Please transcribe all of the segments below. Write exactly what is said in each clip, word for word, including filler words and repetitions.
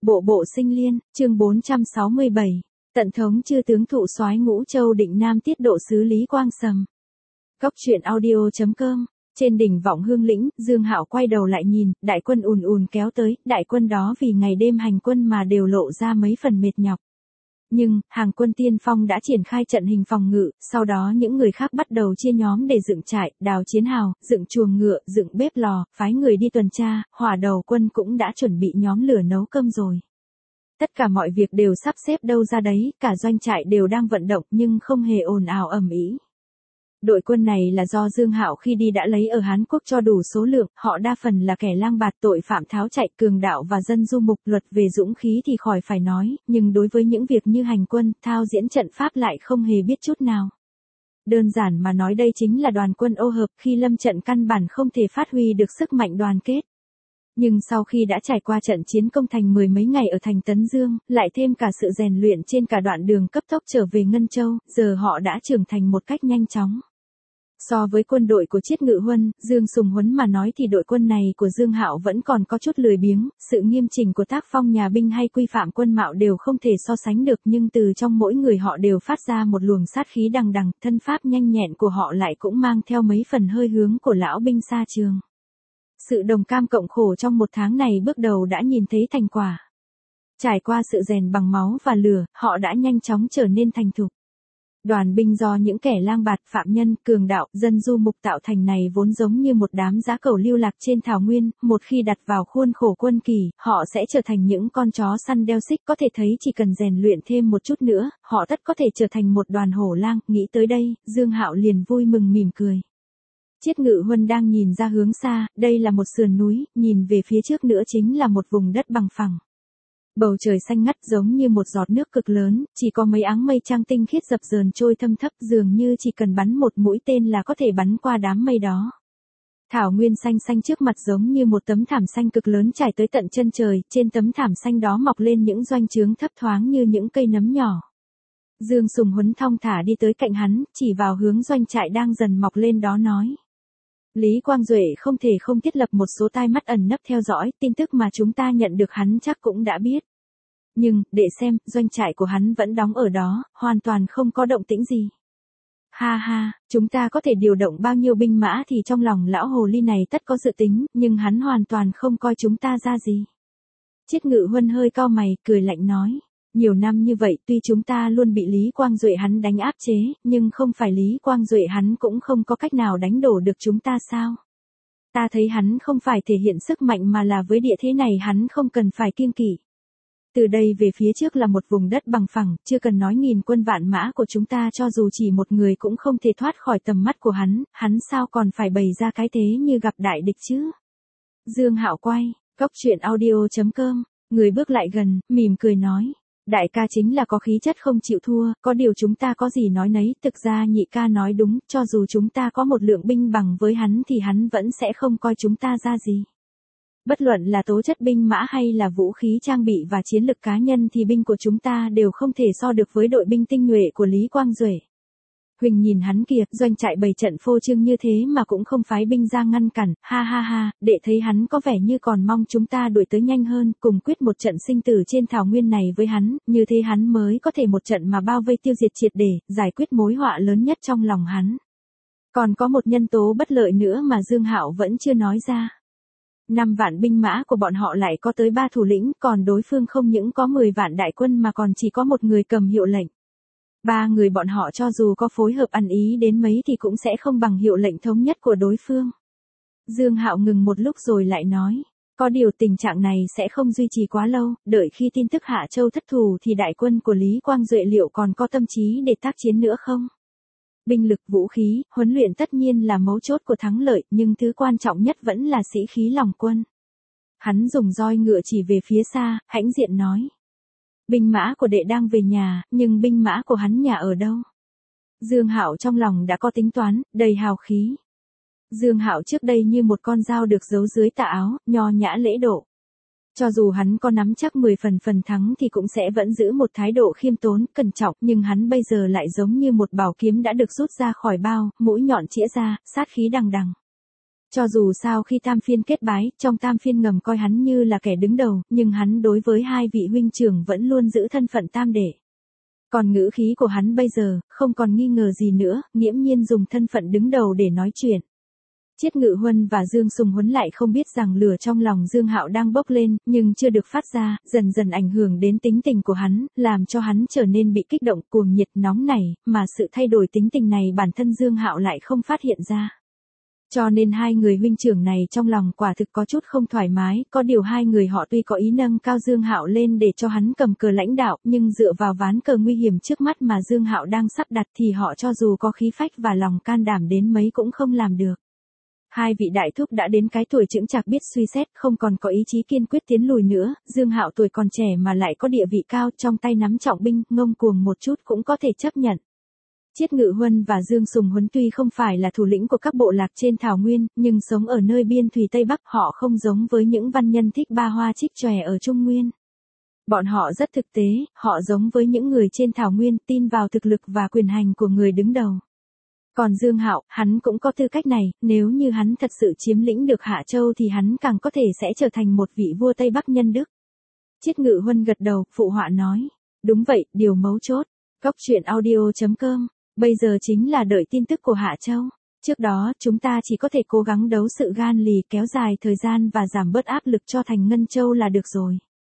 Bộ bộ sinh liên, chương bốn trăm sáu mươi bảy, tận thống chư tướng thụ soái Ngũ Châu định Nam tiết độ sứ Lý Quang Sầm. Cốc truyện audio chấm com. Trên đỉnh Vọng Hương lĩnh, Dương Hạo quay đầu lại nhìn, đại quân ùn ùn kéo tới, đại quân đó vì ngày đêm hành quân mà đều lộ ra mấy phần mệt nhọc. Nhưng, hàng quân tiên phong đã triển khai trận hình phòng ngự, sau đó những người khác bắt đầu chia nhóm để dựng trại, đào chiến hào, dựng chuồng ngựa, dựng bếp lò, phái người đi tuần tra, hỏa đầu quân cũng đã chuẩn bị nhóm lửa nấu cơm rồi. Tất cả mọi việc đều sắp xếp đâu ra đấy, cả doanh trại đều đang vận động nhưng không hề ồn ào ầm ĩ. Đội quân này là do Dương Hạo khi đi đã lấy ở Hán Quốc cho đủ số lượng, họ đa phần là kẻ lang bạt tội phạm tháo chạy, cường đạo và dân du mục. Luật về dũng khí thì khỏi phải nói, nhưng đối với những việc như hành quân, thao diễn trận pháp lại không hề biết chút nào. Đơn giản mà nói đây chính là đoàn quân ô hợp, khi lâm trận căn bản không thể phát huy được sức mạnh đoàn kết. Nhưng sau khi đã trải qua trận chiến công thành mười mấy ngày ở thành Tấn Dương, lại thêm cả sự rèn luyện trên cả đoạn đường cấp tốc trở về Ngân Châu, giờ họ đã trưởng thành một cách nhanh chóng. So với quân đội của Chiết Ngự Huân, Dương Sùng Huấn mà nói thì đội quân này của Dương Hạo vẫn còn có chút lười biếng, sự nghiêm chỉnh của tác phong nhà binh hay quy phạm quân mạo đều không thể so sánh được, nhưng từ trong mỗi người họ đều phát ra một luồng sát khí đằng đằng, thân pháp nhanh nhẹn của họ lại cũng mang theo mấy phần hơi hướng của lão binh xa trường. Sự đồng cam cộng khổ trong một tháng này bước đầu đã nhìn thấy thành quả. Trải qua sự rèn bằng máu và lửa, họ đã nhanh chóng trở nên thành thục. Đoàn binh do những kẻ lang bạt, phạm nhân, cường đạo, dân du mục tạo thành này vốn giống như một đám dã cẩu lưu lạc trên thảo nguyên, một khi đặt vào khuôn khổ quân kỳ, họ sẽ trở thành những con chó săn đeo xích, có thể thấy chỉ cần rèn luyện thêm một chút nữa, họ tất có thể trở thành một đoàn hổ lang. Nghĩ tới đây, Dương Hạo liền vui mừng mỉm cười. Chiết Ngự Huân đang nhìn ra hướng xa, đây là một sườn núi, nhìn về phía trước nữa chính là một vùng đất bằng phẳng. Bầu trời xanh ngắt giống như một giọt nước cực lớn, chỉ có mấy áng mây trăng tinh khiết dập dờn trôi thâm thấp, dường như chỉ cần bắn một mũi tên là có thể bắn qua đám mây đó. Thảo nguyên xanh xanh trước mặt giống như một tấm thảm xanh cực lớn trải tới tận chân trời, trên tấm thảm xanh đó mọc lên những doanh trướng thấp thoáng như những cây nấm nhỏ. Dương Sùng Huấn thong thả đi tới cạnh hắn, chỉ vào hướng doanh trại đang dần mọc lên đó nói. Lý Quang Duệ không thể không thiết lập một số tai mắt ẩn nấp theo dõi, tin tức mà chúng ta nhận được hắn chắc cũng đã biết. Nhưng, để xem, doanh trại của hắn vẫn đóng ở đó, hoàn toàn không có động tĩnh gì. Ha ha, chúng ta có thể điều động bao nhiêu binh mã thì trong lòng lão hồ ly này tất có dự tính, nhưng hắn hoàn toàn không coi chúng ta ra gì. Chiết Ngự Huân hơi cau mày, cười lạnh nói. Nhiều năm như vậy tuy chúng ta luôn bị Lý Quang Duệ hắn đánh áp chế, nhưng không phải Lý Quang Duệ hắn cũng không có cách nào đánh đổ được chúng ta sao? Ta thấy hắn không phải thể hiện sức mạnh mà là với địa thế này hắn không cần phải kiêng kỵ. Từ đây về phía trước là một vùng đất bằng phẳng, chưa cần nói nghìn quân vạn mã của chúng ta cho dù chỉ một người cũng không thể thoát khỏi tầm mắt của hắn, hắn sao còn phải bày ra cái thế như gặp đại địch chứ? Dương Hạo quay, cốc truyện audio chấm com, người bước lại gần, mỉm cười nói. Đại ca chính là có khí chất không chịu thua, có điều chúng ta có gì nói nấy, thực ra nhị ca nói đúng, cho dù chúng ta có một lượng binh bằng với hắn thì hắn vẫn sẽ không coi chúng ta ra gì. Bất luận là tố chất binh mã hay là vũ khí trang bị và chiến lực cá nhân thì binh của chúng ta đều không thể so được với đội binh tinh nhuệ của Lý Quang Duệ. Huỳnh nhìn hắn kìa, doanh trại bày trận phô trương như thế mà cũng không phái binh ra ngăn cản, ha ha ha, đệ thấy hắn có vẻ như còn mong chúng ta đuổi tới nhanh hơn, cùng quyết một trận sinh tử trên thảo nguyên này với hắn, như thế hắn mới có thể một trận mà bao vây tiêu diệt triệt để, giải quyết mối họa lớn nhất trong lòng hắn. Còn có một nhân tố bất lợi nữa mà Dương Hạo vẫn chưa nói ra. Năm vạn binh mã của bọn họ lại có tới ba thủ lĩnh, còn đối phương không những có mười vạn đại quân mà còn chỉ có một người cầm hiệu lệnh. Ba người bọn họ cho dù có phối hợp ăn ý đến mấy thì cũng sẽ không bằng hiệu lệnh thống nhất của đối phương. Dương Hạo ngừng một lúc rồi lại nói, có điều tình trạng này sẽ không duy trì quá lâu, đợi khi tin tức Hạ Châu thất thủ thì đại quân của Lý Quang Duệ liệu còn có tâm trí để tác chiến nữa không? Binh lực, vũ khí, huấn luyện tất nhiên là mấu chốt của thắng lợi, nhưng thứ quan trọng nhất vẫn là sĩ khí lòng quân. Hắn dùng roi ngựa chỉ về phía xa, hãnh diện nói. Binh mã của đệ đang về nhà, nhưng binh mã của hắn nhà ở đâu? Dương Hạo trong lòng đã có tính toán, đầy hào khí. Dương Hạo trước đây như một con dao được giấu dưới tà áo, nho nhã lễ độ. Cho dù hắn có nắm chắc mười phần phần thắng thì cũng sẽ vẫn giữ một thái độ khiêm tốn, cẩn trọng, nhưng hắn bây giờ lại giống như một bảo kiếm đã được rút ra khỏi bao, mũi nhọn chĩa ra, sát khí đằng đằng. Cho dù sao khi tam phiên kết bái, trong tam phiên ngầm coi hắn như là kẻ đứng đầu, nhưng hắn đối với hai vị huynh trưởng vẫn luôn giữ thân phận tam đệ. Còn ngữ khí của hắn bây giờ, không còn nghi ngờ gì nữa, nghiễm nhiên dùng thân phận đứng đầu để nói chuyện. Chiết Ngự Huân và Dương Sùng Huấn lại không biết rằng lửa trong lòng Dương Hạo đang bốc lên, nhưng chưa được phát ra, dần dần ảnh hưởng đến tính tình của hắn, làm cho hắn trở nên bị kích động, cuồng nhiệt, nóng nảy, mà sự thay đổi tính tình này bản thân Dương Hạo lại không phát hiện ra. Cho nên hai người huynh trưởng này trong lòng quả thực có chút không thoải mái, có điều hai người họ tuy có ý nâng cao Dương Hạo lên để cho hắn cầm cờ lãnh đạo, nhưng dựa vào ván cờ nguy hiểm trước mắt mà Dương Hạo đang sắp đặt thì họ cho dù có khí phách và lòng can đảm đến mấy cũng không làm được. Hai vị đại thúc đã đến cái tuổi chững chạc biết suy xét, không còn có ý chí kiên quyết tiến lùi nữa, Dương Hạo tuổi còn trẻ mà lại có địa vị cao, trong tay nắm trọng binh, ngông cuồng một chút cũng có thể chấp nhận. Chiết Ngự Huân và Dương Sùng Huấn tuy không phải là thủ lĩnh của các bộ lạc trên thảo nguyên, nhưng sống ở nơi biên thùy Tây Bắc, họ không giống với những văn nhân thích ba hoa trích chòe ở Trung Nguyên. Bọn họ rất thực tế, họ giống với những người trên thảo nguyên, tin vào thực lực và quyền hành của người đứng đầu. Còn Dương Hạo, hắn cũng có tư cách này, nếu như hắn thật sự chiếm lĩnh được Hạ Châu thì hắn càng có thể sẽ trở thành một vị vua Tây Bắc nhân đức. Chiết Ngự Huân gật đầu, phụ họa nói. Đúng vậy, điều mấu chốt. Góc truyện audio chấm com. Bây giờ chính là đợi tin tức của Hạ Châu. Trước đó, chúng ta chỉ có thể cố gắng đấu sự gan lì, kéo dài thời gian và giảm bớt áp lực cho thành Ngân Châu là được rồi.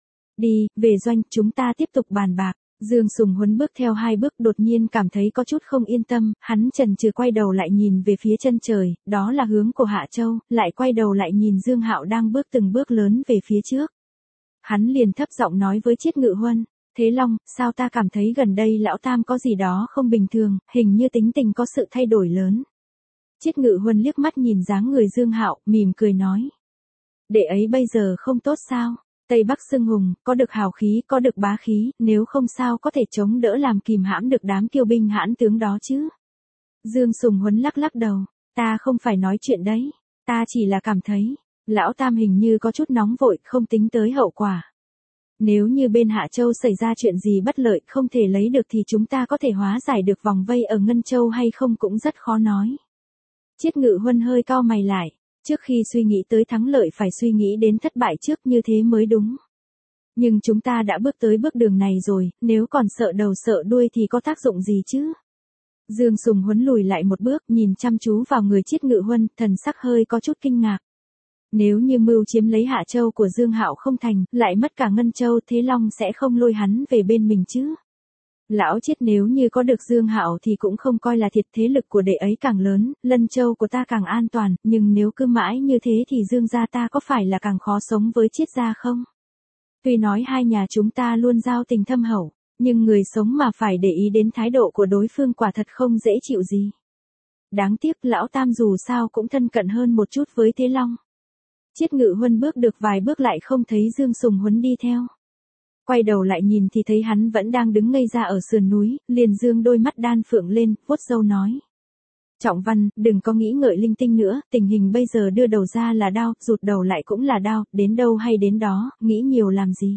Đi, về doanh, chúng ta tiếp tục bàn bạc. Dương Sùng Huấn bước theo hai bước đột nhiên cảm thấy có chút không yên tâm, hắn chần chừ quay đầu lại nhìn về phía chân trời, đó là hướng của Hạ Châu, lại quay đầu lại nhìn Dương Hạo đang bước từng bước lớn về phía trước. Hắn liền thấp giọng nói với Chiết Ngự Huân, Thế Long, sao ta cảm thấy gần đây lão tam có gì đó không bình thường, hình như tính tình có sự thay đổi lớn. Chiết Ngự Huân liếc mắt nhìn dáng người Dương Hạo, mỉm cười nói. Đệ ấy bây giờ không tốt sao? Tây Bắc xưng hùng, có được hào khí, có được bá khí, nếu không sao có thể chống đỡ làm kìm hãm được đám kiêu binh hãn tướng đó chứ. Dương Sùng Huấn lắc lắc đầu, ta không phải nói chuyện đấy, ta chỉ là cảm thấy, lão tam hình như có chút nóng vội, không tính tới hậu quả. Nếu như bên Hạ Châu xảy ra chuyện gì bất lợi không thể lấy được thì chúng ta có thể hóa giải được vòng vây ở Ngân Châu hay không cũng rất khó nói. Chiết Ngự Huân hơi cau mày lại. Trước khi suy nghĩ tới thắng lợi phải suy nghĩ đến thất bại trước, như thế mới đúng. Nhưng chúng ta đã bước tới bước đường này rồi, nếu còn sợ đầu sợ đuôi thì có tác dụng gì chứ? Dương Sùng Huấn lùi lại một bước, nhìn chăm chú vào người Chiết Ngự Huân, thần sắc hơi có chút kinh ngạc. Nếu như mưu chiếm lấy Hạ Châu của Dương Hạo không thành, lại mất cả Ngân Châu, Thế Long sẽ không lôi hắn về bên mình chứ? Lão Chiết, nếu như có được Dương Hạo thì cũng không coi là thiệt, thế lực của đệ ấy càng lớn, Lân Châu của ta càng an toàn, nhưng nếu cứ mãi như thế thì Dương gia ta có phải là càng khó sống với Chiết gia không? Tuy nói hai nhà chúng ta luôn giao tình thâm hậu, nhưng người sống mà phải để ý đến thái độ của đối phương quả thật không dễ chịu gì. Đáng tiếc lão tam dù sao cũng thân cận hơn một chút với Thế Long. Chiết Ngự Huân bước được vài bước lại không thấy Dương Sùng Huấn đi theo. Quay đầu lại nhìn thì thấy hắn vẫn đang đứng ngây ra ở sườn núi, liền dương đôi mắt đan phượng lên, vuốt râu nói. Trọng Văn, đừng có nghĩ ngợi linh tinh nữa, tình hình bây giờ đưa đầu ra là đao, rụt đầu lại cũng là đao, đến đâu hay đến đó, nghĩ nhiều làm gì.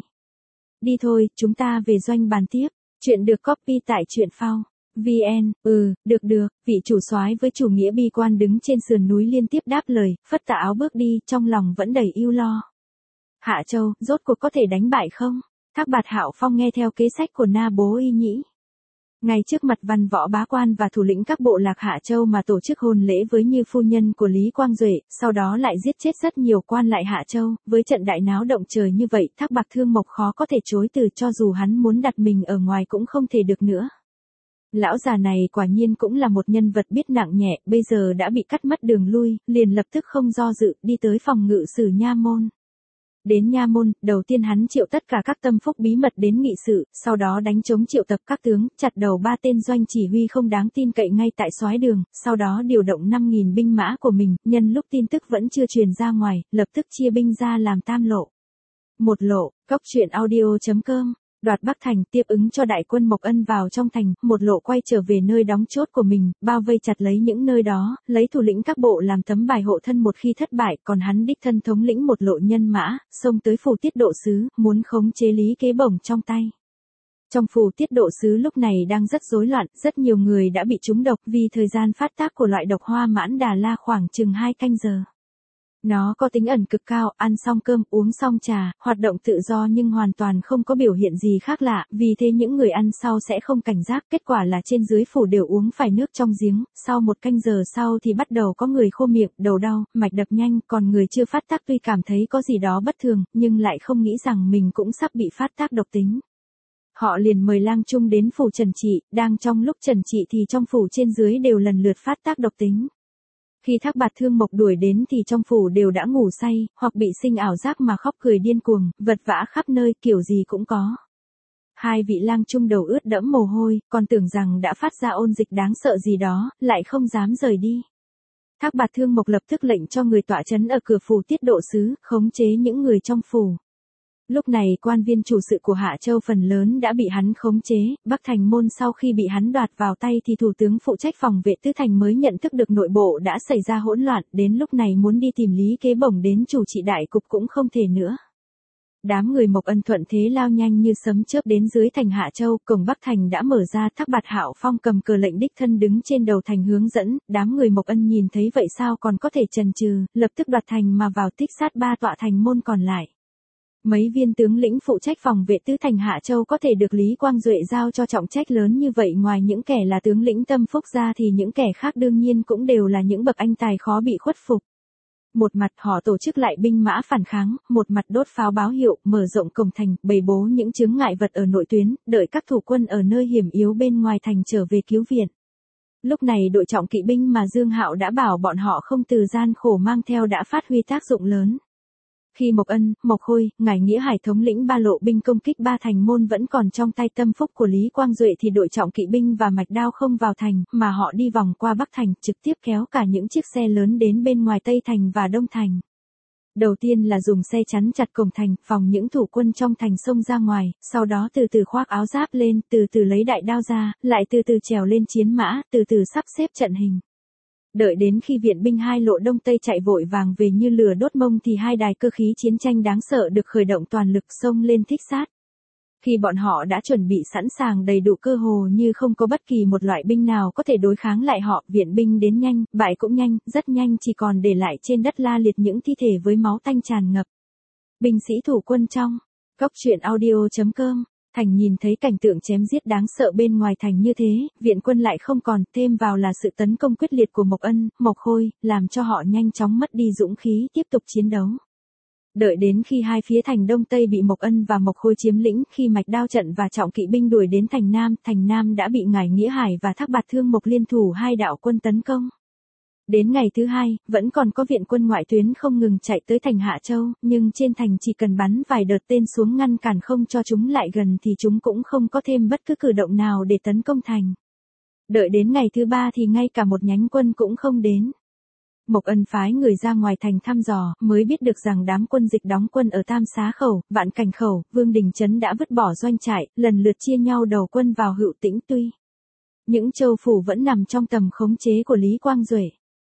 Đi thôi, chúng ta về doanh bàn tiếp, chuyện được copy tại truyện phao. vê en, ừ, được được, vị chủ soái với chủ nghĩa bi quan đứng trên sườn núi liên tiếp đáp lời, phất tà áo bước đi, trong lòng vẫn đầy ưu lo. Hạ Châu, rốt cuộc có thể đánh bại không? Thác Bạt Hạo Phong nghe theo kế sách của Na Bố Y Nhĩ. Ngay trước mặt văn võ bá quan và thủ lĩnh các bộ lạc Hạ Châu mà tổ chức hôn lễ với Như phu nhân của Lý Quang Duệ, sau đó lại giết chết rất nhiều quan lại Hạ Châu, với trận đại náo động trời như vậy, Thác Bạt Thương Mộc khó có thể chối từ, cho dù hắn muốn đặt mình ở ngoài cũng không thể được nữa. Lão già này quả nhiên cũng là một nhân vật biết nặng nhẹ, bây giờ đã bị cắt mất đường lui, liền lập tức không do dự, đi tới phòng ngự sử nha môn. Đến nha môn, đầu tiên hắn triệu tất cả các tâm phúc bí mật đến nghị sự, sau đó đánh chống triệu tập các tướng, chặt đầu ba tên doanh chỉ huy không đáng tin cậy ngay tại soái đường, sau đó điều động năm nghìn binh mã của mình, nhân lúc tin tức vẫn chưa truyền ra ngoài, lập tức chia binh ra làm tam lộ. Một lộ, góc truyện audio chấm com. Đoạt Bắc Thành, tiếp ứng cho đại quân Mộc Ân vào trong thành, một lộ quay trở về nơi đóng chốt của mình, bao vây chặt lấy những nơi đó, lấy thủ lĩnh các bộ làm tấm bài hộ thân một khi thất bại, còn hắn đích thân thống lĩnh một lộ nhân mã, xông tới phủ tiết độ sứ, muốn khống chế Lý Kế Bổng trong tay. Trong phủ tiết độ sứ lúc này đang rất rối loạn, rất nhiều người đã bị trúng độc vì thời gian phát tác của loại độc hoa mãn đà la khoảng chừng hai canh giờ. Nó có tính ẩn cực cao, ăn xong cơm, uống xong trà, hoạt động tự do nhưng hoàn toàn không có biểu hiện gì khác lạ, vì thế những người ăn sau sẽ không cảnh giác, kết quả là trên dưới phủ đều uống phải nước trong giếng, sau một canh giờ sau thì bắt đầu có người khô miệng, đầu đau, mạch đập nhanh, còn người chưa phát tác tuy cảm thấy có gì đó bất thường, nhưng lại không nghĩ rằng mình cũng sắp bị phát tác độc tính. Họ liền mời lang trung đến phủ trần trị, đang trong lúc trần trị thì trong phủ trên dưới đều lần lượt phát tác độc tính. Khi Thác Bạt Thương Mộc đuổi đến thì trong phủ đều đã ngủ say, hoặc bị sinh ảo giác mà khóc cười điên cuồng, vật vã khắp nơi, kiểu gì cũng có. Hai vị lang trung đầu ướt đẫm mồ hôi, còn tưởng rằng đã phát ra ôn dịch đáng sợ gì đó, lại không dám rời đi. Thác Bạt Thương Mộc lập tức lệnh cho người tọa trấn ở cửa phủ tiết độ sứ, khống chế những người trong phủ. Lúc này quan viên chủ sự của Hạ Châu phần lớn đã bị hắn khống chế, Bắc Thành môn sau khi bị hắn đoạt vào tay thì thủ tướng phụ trách phòng vệ tứ thành mới nhận thức được nội bộ đã xảy ra hỗn loạn, đến lúc này muốn đi tìm Lý Kế Bổng đến chủ trị đại cục cũng không thể nữa. Đám người Mộc Ân thuận thế lao nhanh như sấm chớp đến dưới thành Hạ Châu, cổng Bắc Thành đã mở ra, Thác Bạt Hạo Phong cầm cờ lệnh đích thân đứng trên đầu thành hướng dẫn, đám người Mộc Ân nhìn thấy vậy sao còn có thể chần chừ, lập tức đoạt thành mà vào tích sát ba tọa thành môn còn lại. Mấy viên tướng lĩnh phụ trách phòng vệ tứ thành Hạ Châu có thể được Lý Quang Duệ giao cho trọng trách lớn như vậy, ngoài những kẻ là tướng lĩnh tâm phúc ra thì những kẻ khác đương nhiên cũng đều là những bậc anh tài khó bị khuất phục. Một mặt họ tổ chức lại binh mã phản kháng, một mặt đốt pháo báo hiệu, mở rộng cổng thành, bày bố những chướng ngại vật ở nội tuyến, đợi các thủ quân ở nơi hiểm yếu bên ngoài thành trở về cứu viện. Lúc này đội trọng kỵ binh mà Dương Hạo đã bảo bọn họ không từ gian khổ mang theo đã phát huy tác dụng lớn. Khi Mộc Ân, Mộc Khôi, Ngải Nghĩa Hải thống lĩnh ba lộ binh công kích ba thành môn vẫn còn trong tay tâm phúc của Lý Quang Duệ thì đội trọng kỵ binh và mạch đao không vào thành, mà họ đi vòng qua Bắc Thành, trực tiếp kéo cả những chiếc xe lớn đến bên ngoài Tây Thành và Đông Thành. Đầu tiên là dùng xe chắn chặt cổng thành, phòng những thủ quân trong thành xông ra ngoài, sau đó từ từ khoác áo giáp lên, từ từ lấy đại đao ra, lại từ từ trèo lên chiến mã, từ từ sắp xếp trận hình. Đợi đến khi viện binh hai lộ đông tây chạy vội vàng về như lửa đốt mông thì hai đài cơ khí chiến tranh đáng sợ được khởi động toàn lực xông lên thích sát. Khi bọn họ đã chuẩn bị sẵn sàng đầy đủ cơ hồ như không có bất kỳ một loại binh nào có thể đối kháng lại họ, viện binh đến nhanh, bại cũng nhanh, rất nhanh, chỉ còn để lại trên đất la liệt những thi thể với máu tanh tràn ngập. Binh sĩ thủ quân trong Cốc truyện audio chấm com. Thành nhìn thấy cảnh tượng chém giết đáng sợ bên ngoài thành như thế, viện quân lại không còn, thêm vào là sự tấn công quyết liệt của Mộc Ân, Mộc Khôi, làm cho họ nhanh chóng mất đi dũng khí tiếp tục chiến đấu. Đợi đến khi hai phía thành Đông Tây bị Mộc Ân và Mộc Khôi chiếm lĩnh, khi mạch đao trận và trọng kỵ binh đuổi đến thành Nam, thành Nam đã bị Ngải Nghĩa Hải và Thác Bạt Thương Mộc liên thủ hai đạo quân tấn công. Đến ngày thứ hai, vẫn còn có viện quân ngoại tuyến không ngừng chạy tới thành Hạ Châu, nhưng trên thành chỉ cần bắn vài đợt tên xuống ngăn cản không cho chúng lại gần thì chúng cũng không có thêm bất cứ cử động nào để tấn công thành. Đợi đến ngày thứ ba thì ngay cả một nhánh quân cũng không đến. Mộc Ân phái người ra ngoài thành thăm dò, mới biết được rằng đám quân dịch đóng quân ở Tam Xá Khẩu, Vạn Cảnh Khẩu, Vương Đình Trấn đã vứt bỏ doanh trại, lần lượt chia nhau đầu quân vào Hữu Tĩnh Tuy. Những châu phủ vẫn nằm trong tầm khống chế của Lý Quang Duệ.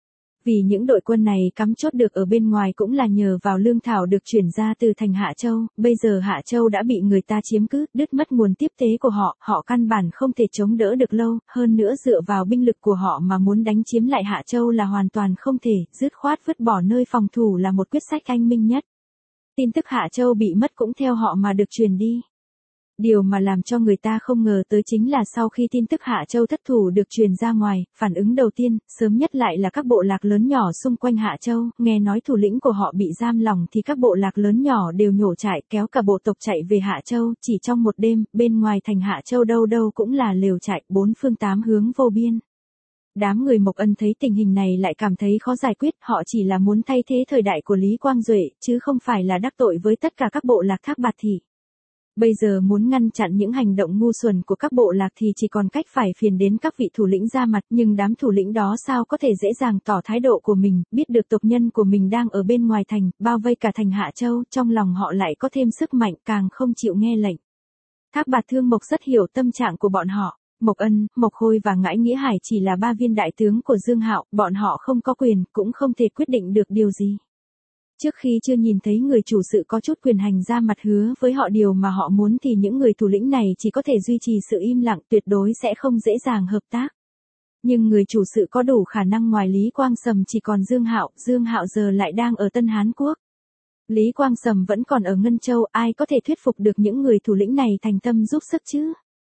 Vì những đội quân này cắm chốt được ở bên ngoài cũng là nhờ vào lương thảo được chuyển ra từ thành Hạ Châu, bây giờ Hạ Châu đã bị người ta chiếm cứ, đứt mất nguồn tiếp tế của họ, họ căn bản không thể chống đỡ được lâu, hơn nữa dựa vào binh lực của họ mà muốn đánh chiếm lại Hạ Châu là hoàn toàn không thể, dứt khoát vứt bỏ nơi phòng thủ là một quyết sách anh minh nhất. Tin tức Hạ Châu bị mất cũng theo họ mà được truyền đi. Điều mà làm cho người ta không ngờ tới chính là sau khi tin tức Hạ Châu thất thủ được truyền ra ngoài, phản ứng đầu tiên, sớm nhất lại là các bộ lạc lớn nhỏ xung quanh Hạ Châu, nghe nói thủ lĩnh của họ bị giam lỏng thì các bộ lạc lớn nhỏ đều nhổ trại kéo cả bộ tộc chạy về Hạ Châu, chỉ trong một đêm, bên ngoài thành Hạ Châu đâu đâu cũng là lều trại, bốn phương tám hướng vô biên. Đám người Mộc Ân thấy tình hình này lại cảm thấy khó giải quyết, họ chỉ là muốn thay thế thời đại của Lý Quang Duệ, chứ không phải là đắc tội với tất cả các bộ lạc Thác Bạt Thị. Bây giờ muốn ngăn chặn những hành động ngu xuẩn của các bộ lạc thì chỉ còn cách phải phiền đến các vị thủ lĩnh ra mặt, nhưng đám thủ lĩnh đó sao có thể dễ dàng tỏ thái độ của mình, biết được tộc nhân của mình đang ở bên ngoài thành, bao vây cả thành Hạ Châu, trong lòng họ lại có thêm sức mạnh, càng không chịu nghe lệnh. Thác Bạt Thương Mộc rất hiểu tâm trạng của bọn họ. Mộc Ân, Mộc Khôi và Ngải Nghĩa Hải chỉ là ba viên đại tướng của Dương Hạo, bọn họ không có quyền, cũng không thể quyết định được điều gì. Trước khi chưa nhìn thấy người chủ sự có chút quyền hành ra mặt hứa với họ điều mà họ muốn thì những người thủ lĩnh này chỉ có thể duy trì sự im lặng, tuyệt đối sẽ không dễ dàng hợp tác. Nhưng người chủ sự có đủ khả năng ngoài Lý Quang Sầm chỉ còn Dương Hạo, Dương Hạo giờ lại đang ở Tân Hán Quốc. Lý Quang Sầm vẫn còn ở Ngân Châu, ai có thể thuyết phục được những người thủ lĩnh này thành tâm giúp sức chứ?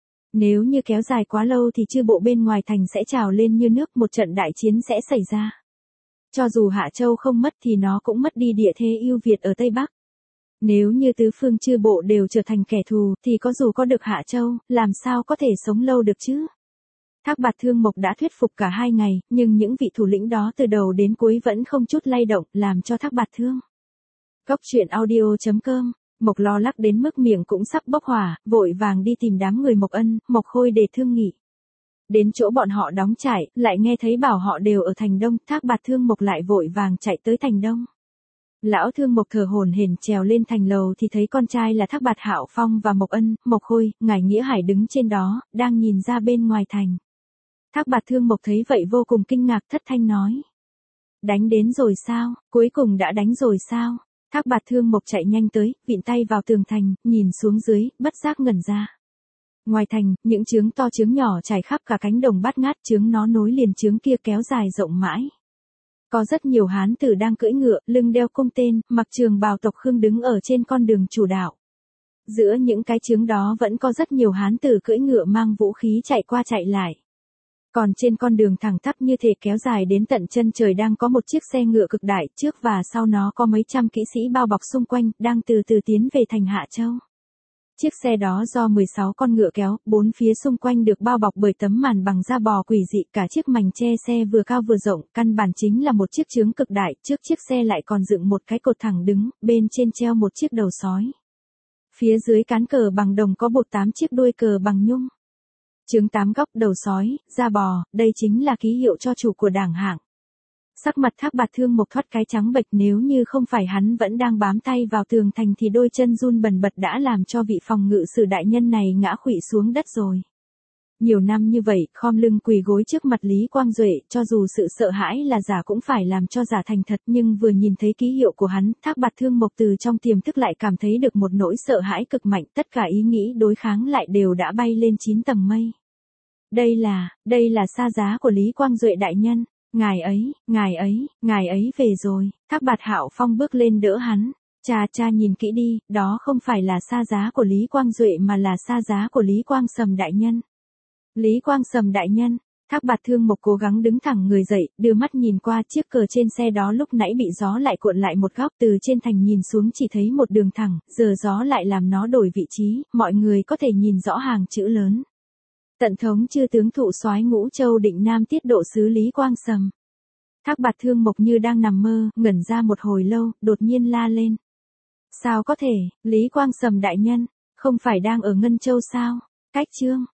Nếu như kéo dài quá lâu thì chư bộ bên ngoài thành sẽ trào lên như nước, một trận đại chiến sẽ xảy ra. Cho dù Hạ Châu không mất thì nó cũng mất đi địa thế ưu việt ở Tây Bắc. Nếu như tứ phương chư bộ đều trở thành kẻ thù thì có dù có được Hạ Châu, làm sao có thể sống lâu được chứ? Thác Bạt Thương Mộc đã thuyết phục cả hai ngày, nhưng những vị thủ lĩnh đó từ đầu đến cuối vẫn không chút lay động, làm cho Thác Bạt Thương. Cốc truyện audio chấm com, Mộc lo lắc đến mức miệng cũng sắp bốc hỏa, vội vàng đi tìm đám người Mộc Ân, Mộc Khôi để thương nghị. Đến chỗ bọn họ đóng trại, lại nghe thấy bảo họ đều ở thành Đông, Thác Bạt Thương Mộc lại vội vàng chạy tới thành Đông. Lão Thương Mộc thở hổn hển trèo lên thành lầu thì thấy con trai là Thác Bạt Hạo Phong và Mộc Ân, Mộc Khôi, ngài Nghĩa Hải đứng trên đó, đang nhìn ra bên ngoài thành. Thác Bạt Thương Mộc thấy vậy vô cùng kinh ngạc, thất thanh nói. Đánh đến rồi sao, cuối cùng đã đánh rồi sao? Thác Bạt Thương Mộc chạy nhanh tới, vịn tay vào tường thành, nhìn xuống dưới, bất giác ngẩn ra. Ngoài thành, những trướng to trướng nhỏ trải khắp cả cánh đồng bát ngát, trướng nó nối liền trướng kia kéo dài rộng mãi. Có rất nhiều hán tử đang cưỡi ngựa, lưng đeo cung tên, mặc trường bào tộc Khương đứng ở trên con đường chủ đạo. Giữa những cái trướng đó vẫn có rất nhiều hán tử cưỡi ngựa mang vũ khí chạy qua chạy lại. Còn trên con đường thẳng tắp như thể kéo dài đến tận chân trời đang có một chiếc xe ngựa cực đại, trước và sau nó có mấy trăm kỵ sĩ bao bọc xung quanh, đang từ từ tiến về thành Hạ Châu. Chiếc xe đó do mười sáu con ngựa kéo, bốn phía xung quanh được bao bọc bởi tấm màn bằng da bò quỷ dị, cả chiếc mành che xe vừa cao vừa rộng, căn bản chính là một chiếc trướng cực đại, trước chiếc xe lại còn dựng một cái cột thẳng đứng, bên trên treo một chiếc đầu sói. Phía dưới cán cờ bằng đồng có bột tám chiếc đuôi cờ bằng nhung. Trướng tám góc, đầu sói, da bò, đây chính là ký hiệu cho chủ của đảng Hạng. Sắc mặt Thác Bạt Thương Mộc thoát cái trắng bệch, nếu như không phải hắn vẫn đang bám tay vào tường thành thì đôi chân run bần bật đã làm cho vị phòng ngự sử đại nhân này ngã khuỵu xuống đất rồi. Nhiều năm như vậy, khom lưng quỳ gối trước mặt Lý Quang Duệ, cho dù sự sợ hãi là giả cũng phải làm cho giả thành thật, nhưng vừa nhìn thấy ký hiệu của hắn, Thác Bạt Thương Mộc từ trong tiềm thức lại cảm thấy được một nỗi sợ hãi cực mạnh, tất cả ý nghĩ đối kháng lại đều đã bay lên chín tầng mây. Đây là, đây là sa giá của Lý Quang Duệ đại nhân. Ngài ấy, ngài ấy, ngài ấy về rồi. Thác Bạt Hạo Phong bước lên đỡ hắn. Cha cha nhìn kỹ đi, đó không phải là sa giá của Lý Quang Duệ mà là sa giá của Lý Quang Sầm đại nhân. Lý Quang Sầm đại nhân. Thác Bạt Thương Mộc cố gắng đứng thẳng người dậy, đưa mắt nhìn qua chiếc cờ trên xe đó lúc nãy bị gió lại cuộn lại một góc, từ trên thành nhìn xuống chỉ thấy một đường thẳng, giờ gió lại làm nó đổi vị trí, mọi người có thể nhìn rõ hàng chữ lớn. Tận thống chư tướng thụ soái Ngũ Châu Định Nam tiết độ sứ Lý Quang Sầm. Thác Bạt Thương Mộc như đang nằm mơ, ngẩn ra một hồi lâu, đột nhiên la lên. Sao có thể, Lý Quang Sầm đại nhân, không phải đang ở Ngân Châu sao? Cách chương.